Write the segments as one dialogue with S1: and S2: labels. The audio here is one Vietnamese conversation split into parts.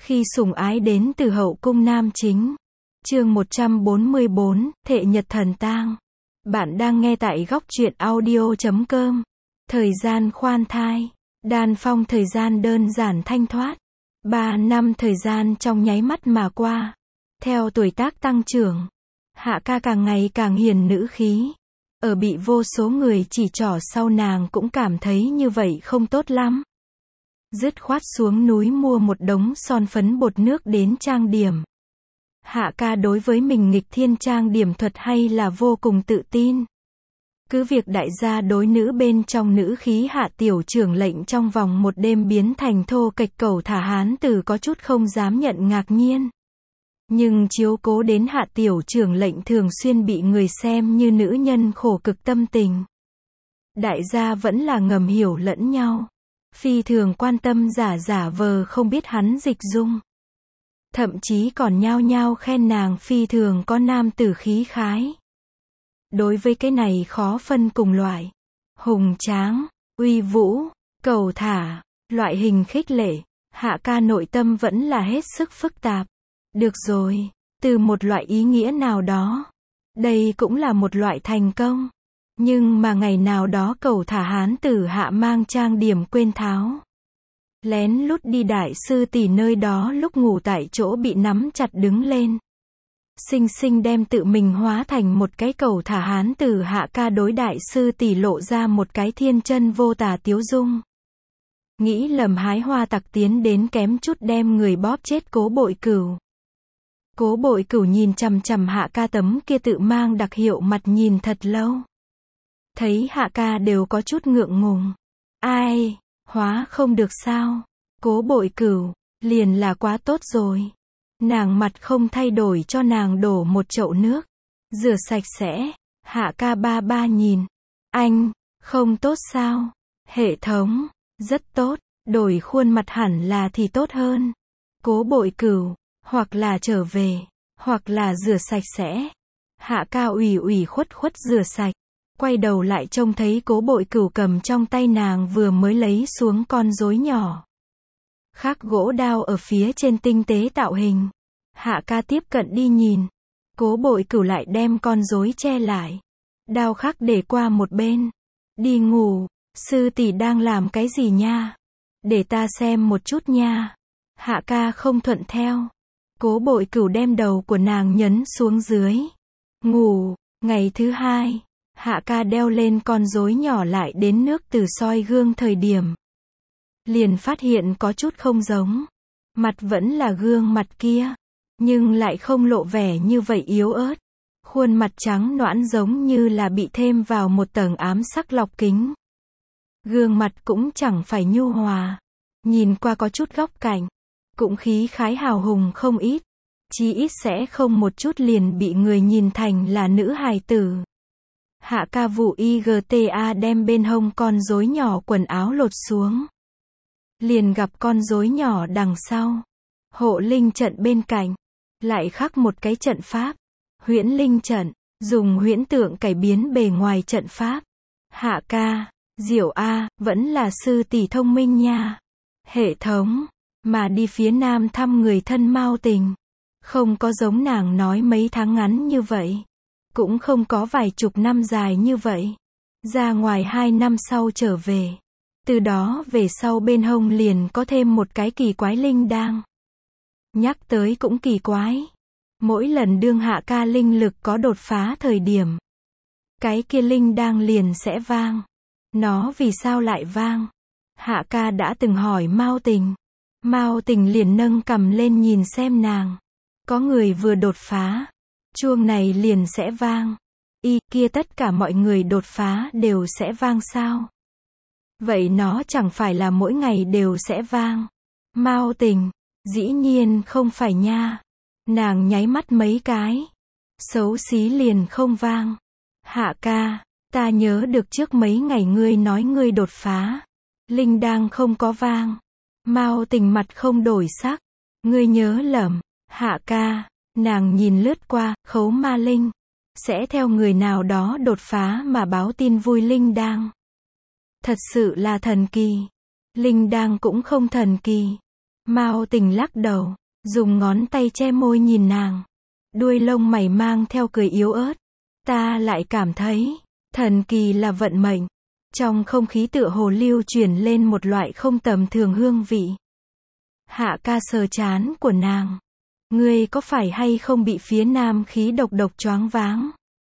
S1: Khi sủng ái đến từ hậu cung nam chính. Chương 144, Thệ nhật thần tang. Bạn đang nghe tại góc truyện audio.com. Thời gian khoan thai. Đan phong thời gian đơn giản thanh thoát. 3 năm thời gian trong nháy mắt mà qua. Theo tuổi tác tăng trưởng, Hạ ca càng ngày càng hiền nữ khí. Ở bị vô số người chỉ trỏ sau nàng cũng cảm thấy như vậy không tốt lắm. Dứt khoát xuống núi mua một đống son phấn bột nước đến trang điểm. Hạ ca đối với mình nghịch thiên trang điểm thuật hay là vô cùng tự tin. Cứ việc đại gia đối nữ bên trong nữ khí Hạ tiểu trưởng lệnh trong vòng một đêm biến thành thô kệch cẩu thả hán tử có chút không dám nhận ngạc nhiên. Nhưng chiếu cố đến Hạ tiểu trưởng lệnh thường xuyên bị người xem như nữ nhân khổ cực tâm tình. Đại gia vẫn là ngầm hiểu lẫn nhau. Phi thường quan tâm giả vờ không biết hắn dịch dung. Thậm chí còn nhao nhao khen nàng phi thường có nam tử khí khái. Đối với cái này khó phân cùng loại. Hùng tráng, uy vũ, cầu thả, loại hình khích lệ, Hạ ca nội tâm vẫn là hết sức phức tạp. Được rồi, từ một loại ý nghĩa nào đó, đây cũng là một loại thành công. Nhưng mà ngày nào đó cẩu thả hán tử Hạ mang trang điểm quên tháo. Lén lút đi đại sư tỷ nơi đó lúc ngủ tại chỗ bị nắm chặt đứng lên. Xinh xinh đem tự mình hóa thành một cái cẩu thả hán tử Hạ ca đối đại sư tỷ lộ ra một cái thiên chân vô tà tiếu dung. Nghĩ lầm hái hoa tặc tiến đến kém chút đem người bóp chết Cố Bội Cửu. Cố Bội Cửu nhìn chằm chằm Hạ ca tấm kia tự mang đặc hiệu mặt nhìn thật lâu. Thấy Hạ ca đều có chút ngượng ngùng. Ai, hóa không được sao? Cố Bội Cửu, liền là quá tốt rồi. Nàng mặt không thay đổi cho nàng đổ một chậu nước. Rửa sạch sẽ. Hạ ca ba nhìn. Anh, không tốt sao? Hệ thống, rất tốt. Đổi khuôn mặt hẳn là thì tốt hơn. Cố Bội Cửu, hoặc là trở về, hoặc là rửa sạch sẽ. Hạ ca ủy khuất rửa sạch. Quay đầu lại trông thấy Cố Bội Cửu cầm trong tay nàng vừa mới lấy xuống con rối nhỏ. Khắc gỗ đao ở phía trên tinh tế tạo hình. Hạ ca tiếp cận đi nhìn. Cố Bội Cửu lại đem con rối che lại. Đao khắc để qua một bên. Đi ngủ, sư tỷ đang làm cái gì nha? Để ta xem một chút nha. Hạ ca không thuận theo. Cố Bội Cửu đem đầu của nàng nhấn xuống dưới. Ngủ, ngày thứ hai. Hạ ca đeo lên con rối nhỏ lại đến nước từ soi gương thời điểm. Liền phát hiện có chút không giống. Mặt vẫn là gương mặt kia. Nhưng lại không lộ vẻ như vậy yếu ớt. Khuôn mặt trắng nõn giống như là bị thêm vào một tầng ám sắc lọc kính. Gương mặt cũng chẳng phải nhu hòa. Nhìn qua có chút góc cạnh. Cũng khí khái hào hùng không ít. Chí ít sẽ không một chút liền bị người nhìn thành là nữ hài tử. Hạ ca vụ IGTA đem bên hông con rối nhỏ quần áo lột xuống. Liền gặp con rối nhỏ đằng sau. Hộ linh trận bên cạnh. Lại khắc một cái trận pháp. Huyễn linh trận. Dùng huyễn tượng cải biến bề ngoài trận pháp. Hạ ca, Diệu A, vẫn là sư tỷ thông minh nha. Hệ thống. Mà đi phía nam thăm người thân Mao Tình. Không có giống nàng nói mấy tháng ngắn như vậy. Cũng không có vài chục năm dài như vậy. Ra ngoài 2 năm sau trở về. Từ đó về sau bên hông liền có thêm một cái kỳ quái linh đang. Nhắc tới cũng kỳ quái. Mỗi lần đương Hạ ca linh lực có đột phá thời điểm. Cái kia linh đang liền sẽ vang. Nó vì sao lại vang? Hạ ca đã từng hỏi Mao Tình. Mao Tình liền nâng cằm lên nhìn xem nàng. Có người vừa đột phá. Chuông này liền sẽ vang. Kia tất cả mọi người đột phá đều sẽ vang sao? Vậy nó chẳng phải là mỗi ngày đều sẽ vang. Mao Tình, dĩ nhiên không phải nha. Nàng nháy mắt mấy cái. Xấu xí liền không vang. Hạ ca, ta nhớ được trước mấy ngày ngươi nói ngươi đột phá. Linh đang không có vang. Mao Tình mặt không đổi sắc. Ngươi nhớ lầm. Hạ ca. Nàng nhìn lướt qua, khấu ma linh. Sẽ theo người nào đó đột phá mà báo tin vui linh đang. Thật sự là thần kỳ. Linh đang cũng không thần kỳ. Mao Tình lắc đầu, dùng ngón tay che môi nhìn nàng. Đuôi lông mày mang theo cười yếu ớt. Ta lại cảm thấy, thần kỳ là vận mệnh. Trong không khí tựa hồ lưu chuyển lên một loại không tầm thường hương vị. Hạ ca sờ trán của nàng. Ngươi có phải hay không bị phía nam khí độc choáng váng?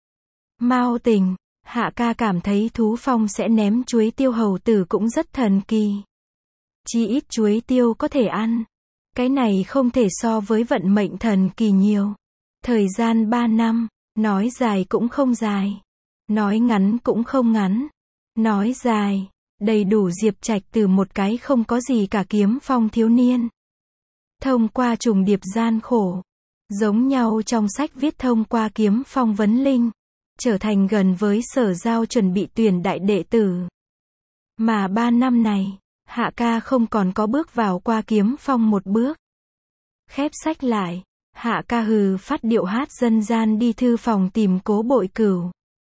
S1: Mao Tình, Hạ ca cảm thấy thú phong sẽ ném chuối tiêu hầu tử cũng rất thần kỳ. Chỉ ít chuối tiêu có thể ăn. Cái này không thể so với vận mệnh thần kỳ nhiều. Thời gian 3 năm, nói dài cũng không dài. Nói ngắn cũng không ngắn. Nói dài, đầy đủ Diệp Trạch từ một cái không có gì cả kiếm phong thiếu niên. Thông qua trùng điệp gian khổ. Giống nhau trong sách viết thông qua kiếm phong vấn linh. Trở thành gần với Sở Giao chuẩn bị tuyển đại đệ tử. Mà 3 năm này, Hạ ca không còn có bước vào qua kiếm phong một bước. Khép sách lại, Hạ ca hừ phát điệu hát dân gian đi thư phòng tìm Cố Bội Cửu.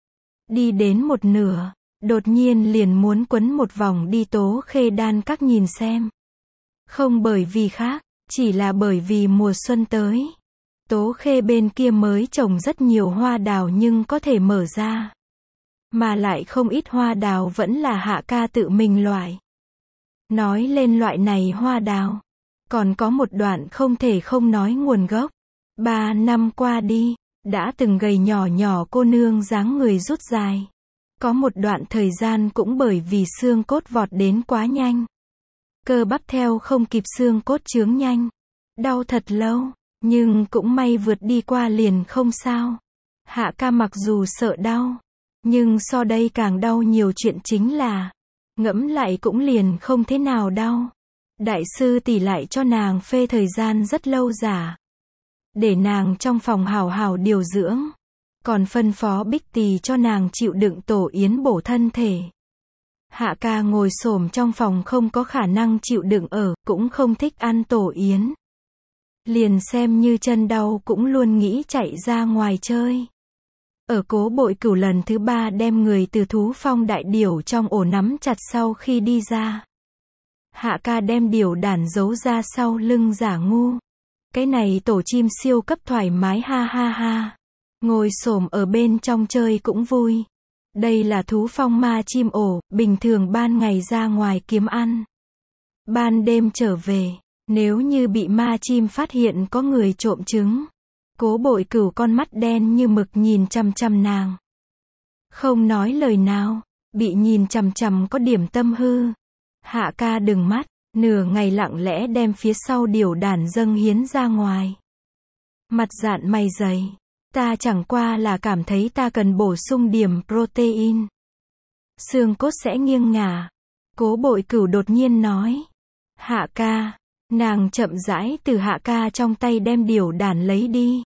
S1: Đi đến một nửa, đột nhiên liền muốn quấn một vòng đi Tố Khê Đan Các nhìn xem. Không bởi vì khác, chỉ là bởi vì mùa xuân tới. Tố Khê bên kia mới trồng rất nhiều hoa đào nhưng có thể mở ra. Mà lại không ít hoa đào vẫn là Hạ ca tự mình loại. Nói lên loại này hoa đào, còn có một đoạn không thể không nói nguồn gốc. 3 năm qua đi, đã từng gầy nhỏ nhỏ cô nương dáng người rút dài. Có một đoạn thời gian cũng bởi vì xương cốt vọt đến quá nhanh. Cơ bắp theo không kịp xương cốt chướng nhanh. Đau thật lâu, nhưng cũng may vượt đi qua liền không sao. Hạ ca mặc dù sợ đau, nhưng so đây càng đau nhiều chuyện chính là, ngẫm lại cũng liền không thế nào đau. Đại sư tỷ lại cho nàng phê thời gian rất lâu giả. Để nàng trong phòng hào hào điều dưỡng. Còn phân phó Bích Tỳ cho nàng chịu đựng tổ yến bổ thân thể. Hạ ca ngồi xổm trong phòng không có khả năng chịu đựng ở, cũng không thích ăn tổ yến. Liền xem như chân đau cũng luôn nghĩ chạy ra ngoài chơi. Ở Cố Bội Cửu lần thứ 3 đem người từ thú phong đại điểu trong ổ nắm chặt sau khi đi ra. Hạ ca đem điểu đàn giấu ra sau lưng giả ngu. Cái này tổ chim siêu cấp thoải mái ha ha ha. Ngồi xổm ở bên trong chơi cũng vui. Đây là thú phong ma chim ổ, bình thường ban ngày ra ngoài kiếm ăn. Ban đêm trở về, nếu như bị ma chim phát hiện có người trộm trứng. Cố Bội Cửu con mắt đen như mực nhìn chằm chằm nàng. Không nói lời nào, bị nhìn chằm chằm có điểm tâm hư. Hạ ca đừng mắt, nửa ngày lặng lẽ đem phía sau điểu đàn dâng hiến ra ngoài. Mặt dạn mày dày. Ta chẳng qua là cảm thấy ta cần bổ sung điểm protein. Xương cốt sẽ nghiêng ngả. Cố Bội Cửu đột nhiên nói. Hạ ca. Nàng chậm rãi từ Hạ ca trong tay đem điểu đàn lấy đi.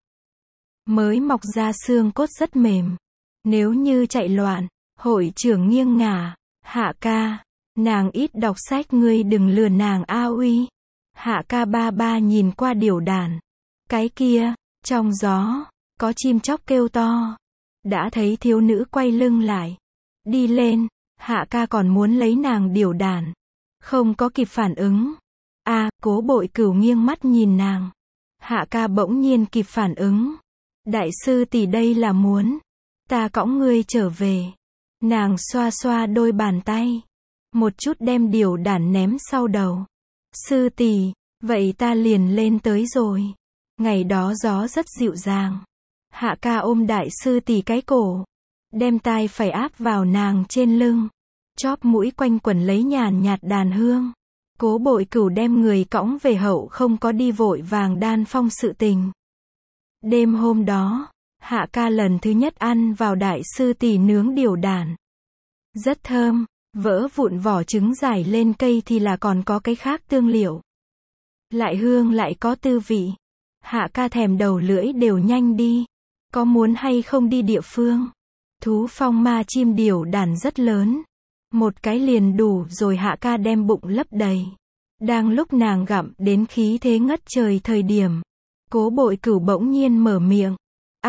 S1: Mới mọc ra xương cốt rất mềm. Nếu như chạy loạn, hội trưởng nghiêng ngả. Hạ ca. Nàng ít đọc sách ngươi đừng lừa nàng a uy. Hạ ca ba ba nhìn qua điểu đàn. Cái kia, trong gió. Có chim chóc kêu to. Đã thấy thiếu nữ quay lưng lại. Đi lên. Hạ ca còn muốn lấy nàng điểu đàn. Không có kịp phản ứng. Cố Bội Cửu nghiêng mắt nhìn nàng. Hạ ca bỗng nhiên kịp phản ứng. Đại sư tỷ đây là muốn. Ta cõng ngươi trở về. Nàng xoa xoa đôi bàn tay. Một chút đem điểu đàn ném sau đầu. Sư tỷ, vậy ta liền lên tới rồi. Ngày đó gió rất dịu dàng. Hạ ca ôm đại sư tỷ cái cổ. Đem tai phải áp vào nàng trên lưng. Chóp mũi quanh quẩn lấy nhàn nhạt đàn hương. Cố Bội Cửu đem người cõng về hậu không có đi vội vàng đan phong sự tình. Đêm hôm đó, Hạ ca lần thứ nhất ăn vào đại sư tỷ nướng điểu đàn. Rất thơm, vỡ vụn vỏ trứng rải lên cây thì là còn có cái khác tương liệu. Lại hương lại có tư vị. Hạ ca thèm đầu lưỡi đều nhanh đi. Có muốn hay không đi địa phương? Thú phong ma chim điểu đàn rất lớn. Một cái liền đủ rồi Hạ ca đem bụng lấp đầy. Đang lúc nàng gặm đến khí thế ngất trời thời điểm. Cố Bội Cửu bỗng nhiên mở miệng.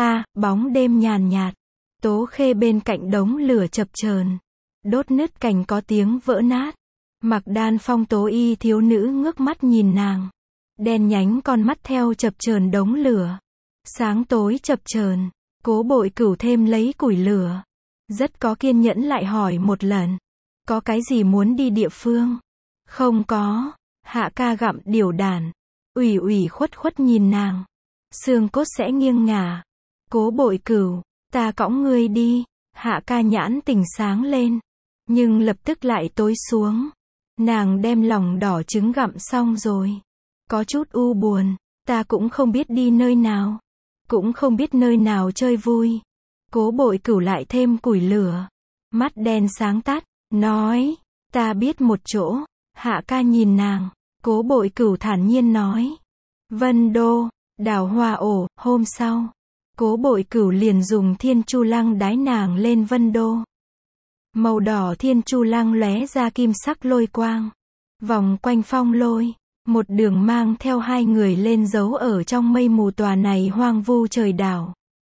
S1: Bóng đêm nhàn nhạt. Tố Khê bên cạnh đống lửa chập chờn. Đốt nứt cành có tiếng vỡ nát. Mặc đan phong tố y thiếu nữ ngước mắt nhìn nàng. đen nhánh con mắt theo chập chờn đống lửa. Sáng tối chập chờn, Cố Bội Cửu thêm lấy củi lửa. Rất có kiên nhẫn lại hỏi một lần. Có cái gì muốn đi địa phương? Không có. Hạ ca gặm điểu đàn. Ủy khuất nhìn nàng. Xương cốt sẽ nghiêng ngả. Cố Bội Cửu, ta cõng ngươi đi. Hạ ca nhãn tình sáng lên. Nhưng lập tức lại tối xuống. Nàng đem lòng đỏ trứng gặm xong rồi. Có chút u buồn. Ta cũng không biết đi nơi nào. Cũng không biết nơi nào chơi vui. Cố Bội Cửu lại thêm củi lửa. Mắt đen sáng tắt. Nói. Ta biết một chỗ. Hạ ca nhìn nàng. Cố Bội Cửu thản nhiên nói. Vân Đô. Đào Hoa Ổ. Hôm sau, Cố Bội Cửu liền dùng thiên chu lăng đái nàng lên Vân Đô. Màu đỏ thiên chu lăng lóe ra kim sắc lôi quang. Vòng quanh phong lôi. Một đường mang theo hai người lên giấu ở trong mây mù tòa này hoang vu trời đảo.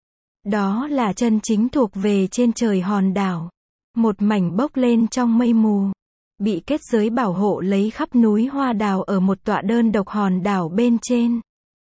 S1: Đó là chân chính thuộc về trên trời hòn đảo. Một mảnh bốc lên trong mây mù. Bị kết giới bảo hộ lấy khắp núi hoa đào ở một tọa đơn độc hòn đảo bên trên.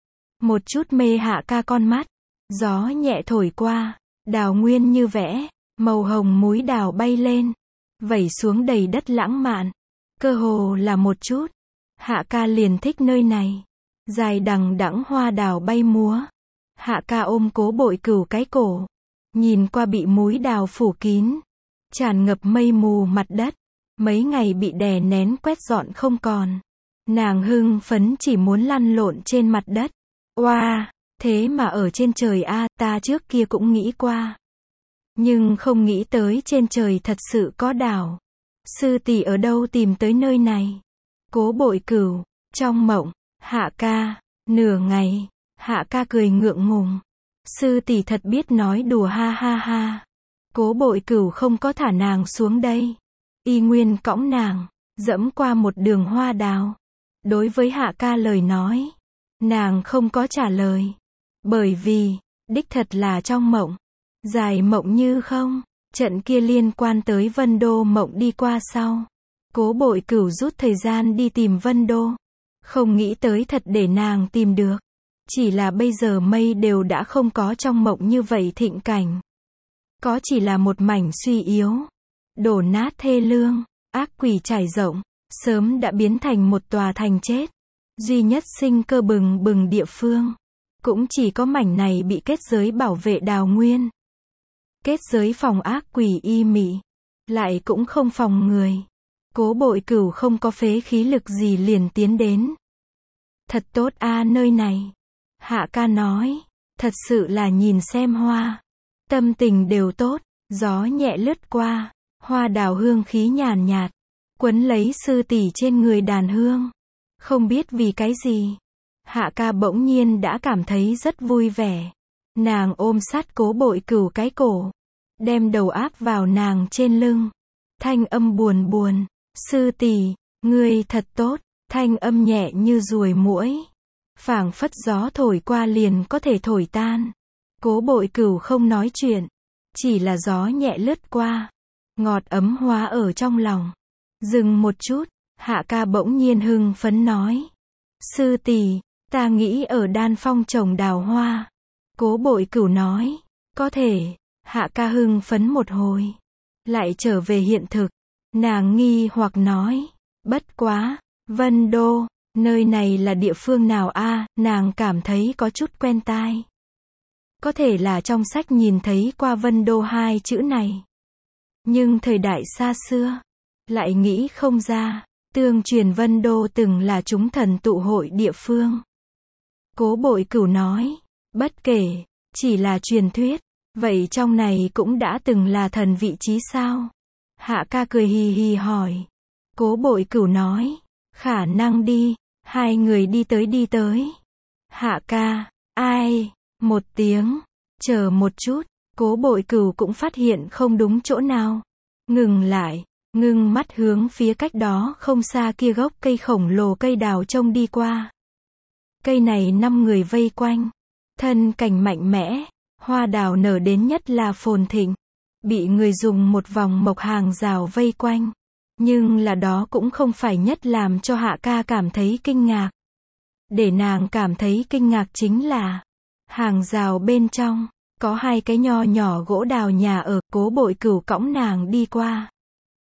S1: Một chút mê hạ ca con mắt. Gió nhẹ thổi qua. Đào nguyên như vẽ. Màu hồng múi đào bay lên. Vẩy xuống đầy đất lãng mạn. Cơ hồ là một chút. Hạ ca liền thích nơi này. Dài đằng đẵng hoa đào bay múa. Hạ ca ôm Cố Bội Cửu cái cổ. Nhìn qua bị múi đào phủ kín. Tràn ngập mây mù mặt đất. Mấy ngày bị đè nén quét dọn không còn. Nàng hưng phấn chỉ muốn lăn lộn trên mặt đất. Oa, thế mà ở trên trời a, ta trước kia cũng nghĩ qua. Nhưng không nghĩ tới trên trời thật sự có đảo. Sư tỷ ở đâu tìm tới nơi này? Cố Bội Cửu, trong mộng, Hạ ca, nửa ngày, Hạ ca cười ngượng ngùng. Sư tỷ thật biết nói đùa ha ha ha. Cố Bội Cửu không có thả nàng xuống đây. Y nguyên cõng nàng, dẫm qua một đường hoa đào. Đối với Hạ ca lời nói, nàng không có trả lời. Bởi vì, đích thật là trong mộng. Dài mộng như không, trận kia liên quan tới Vân Đô mộng đi qua sau. Cố Bội Cửu rút thời gian đi tìm Vân Đô. Không nghĩ tới thật để nàng tìm được. Chỉ là bây giờ mây đều đã không có trong mộng như vậy thịnh cảnh. Có chỉ là một mảnh suy yếu. Đổ nát thê lương, ác quỷ trải rộng. Sớm đã biến thành một tòa thành chết. Duy nhất sinh cơ bừng bừng địa phương. Cũng chỉ có mảnh này bị kết giới bảo vệ đào nguyên. Kết giới phòng ác quỷ y mị. Lại cũng không phòng người. Cố Bội Cửu không có phế khí lực gì liền tiến đến. Thật tốt a nơi này. Hạ ca nói. Thật sự là nhìn xem hoa. Tâm tình đều tốt. Gió nhẹ lướt qua. Hoa đào hương khí nhàn nhạt. Quấn lấy sư tỷ trên người đàn hương. Không biết vì cái gì. Hạ ca bỗng nhiên đã cảm thấy rất vui vẻ. Nàng ôm sát Cố Bội Cửu cái cổ. Đem đầu áp vào nàng trên lưng. Thanh âm buồn buồn. Sư tỷ, ngươi thật tốt. Thanh âm nhẹ như ruồi muỗi. Phảng phất gió thổi qua liền có thể thổi tan. Cố Bội Cửu không nói chuyện. Chỉ là gió nhẹ lướt qua. Ngọt ấm hóa ở trong lòng. Dừng một chút. Hạ ca bỗng nhiên hưng phấn nói. Sư tỷ, ta nghĩ ở Đan Phong trồng đào hoa. Cố Bội Cửu nói. Có thể. Hạ ca hưng phấn một hồi. Lại trở về hiện thực. Nàng nghi hoặc nói. Bất quá. Vân Đô. Nơi này là địa phương nào a? Nàng cảm thấy có chút quen tai. Có thể là trong sách nhìn thấy qua Vân Đô hai chữ này. Nhưng thời đại xa xưa. Lại nghĩ không ra. Tương truyền Vân Đô từng là chúng thần tụ hội địa phương. Cố Bội Cửu nói. Bất kể. Chỉ là truyền thuyết. Vậy trong này cũng đã từng là thần vị trí sao? Hạ ca cười hì hì hỏi. Cố Bội Cửu nói. Khả năng đi. Hai người đi tới. Hạ ca. Ai? Một tiếng. Chờ một chút. Cố Bội Cửu cũng phát hiện không đúng chỗ nào. Ngừng lại. Ngưng mắt hướng phía cách đó không xa kia gốc cây khổng lồ cây đào trông đi qua. Cây này 5 người vây quanh. Thân cảnh mạnh mẽ. Hoa đào nở đến nhất là phồn thịnh. Bị người dùng một vòng mộc hàng rào vây quanh. Nhưng là đó cũng không phải nhất làm cho Hạ ca cảm thấy kinh ngạc. Để nàng cảm thấy kinh ngạc chính là, hàng rào bên trong, có hai cái nho nhỏ gỗ đào nhà ở, Cố Bội Cửu cõng nàng đi qua.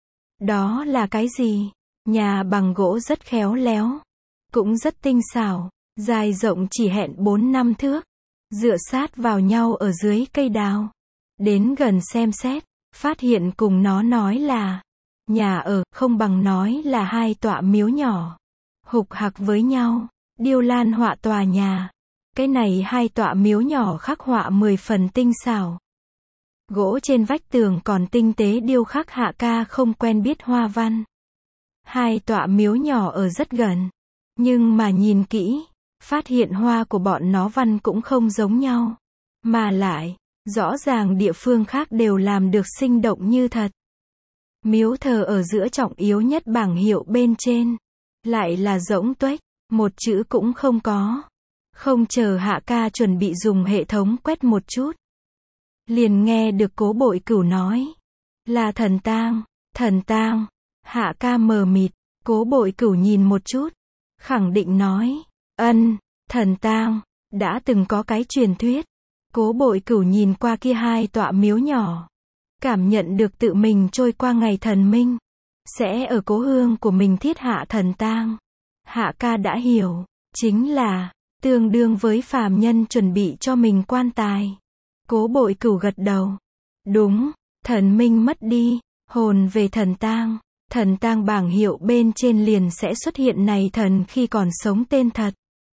S1: Đó là cái gì? Nhà bằng gỗ rất khéo léo, cũng rất tinh xảo, dài rộng chỉ hẹn 4-5 thước, dựa sát vào nhau ở dưới cây đào. Đến gần xem xét, phát hiện cùng nó nói là nhà ở, không bằng nói là hai tọa miếu nhỏ, hục hặc với nhau, điêu lan họa tòa nhà. Cái này hai tọa miếu nhỏ khắc họa 10 phần tinh xảo. Gỗ trên vách tường còn tinh tế điêu khắc Hạ ca không quen biết hoa văn. Hai tọa miếu nhỏ ở rất gần, nhưng mà nhìn kỹ, phát hiện hoa của bọn nó văn cũng không giống nhau. Mà lại, rõ ràng địa phương khác đều làm được sinh động như thật. Miếu thờ ở giữa trọng yếu nhất bảng hiệu bên trên, lại là rỗng tuếch, một chữ cũng không có. Không chờ Hạ ca chuẩn bị dùng hệ thống quét một chút, liền nghe được Cố Bội Cửu nói, là thần tang. Thần tang? Hạ ca mờ mịt, Cố Bội Cửu nhìn một chút, khẳng định nói, thần tang, đã từng có cái truyền thuyết. Cố Bội Cửu nhìn qua kia hai tọa miếu nhỏ, cảm nhận được tự mình trôi qua ngày thần minh, sẽ ở cố hương của mình thiết hạ thần tang. Hạ ca đã hiểu, chính là tương đương với phàm nhân chuẩn bị cho mình quan tài. Cố Bội Cửu gật đầu. Đúng, thần minh mất đi, hồn về thần tang bảng hiệu bên trên liền sẽ xuất hiện này thần khi còn sống tên thật.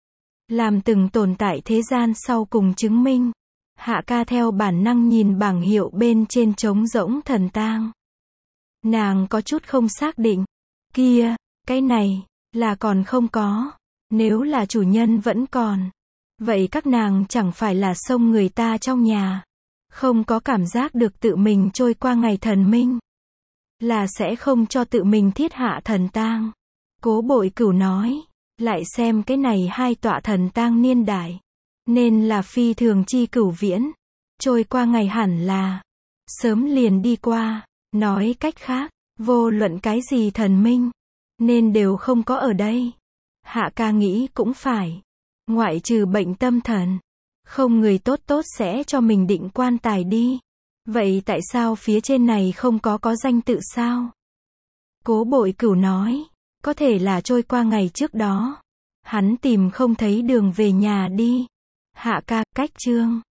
S1: Làm từng tồn tại thế gian sau cùng chứng minh. Hạ ca theo bản năng nhìn bảng hiệu bên trên trống rỗng thần tang. Nàng có chút không xác định. Kia, cái này, là còn không có. Nếu là chủ nhân vẫn còn, vậy các nàng chẳng phải là xông người ta trong nhà. Không có cảm giác được tự mình trôi qua ngày thần minh, là sẽ không cho tự mình thiết hạ thần tang. Cố Bội Cửu nói, lại xem cái này hai tọa thần tang niên đại, nên là phi thường chi cửu viễn. Trôi qua ngày hẳn là sớm liền đi qua. Nói cách khác, vô luận cái gì thần minh, nên đều không có ở đây. Hạ ca nghĩ cũng phải. Ngoại trừ bệnh tâm thần, không người tốt sẽ cho mình định quan tài đi. Vậy tại sao phía trên này không có danh tự sao? Cố Bội Cửu nói, có thể là trôi qua ngày trước đó, hắn tìm không thấy đường về nhà đi. Hạ ca, cách chương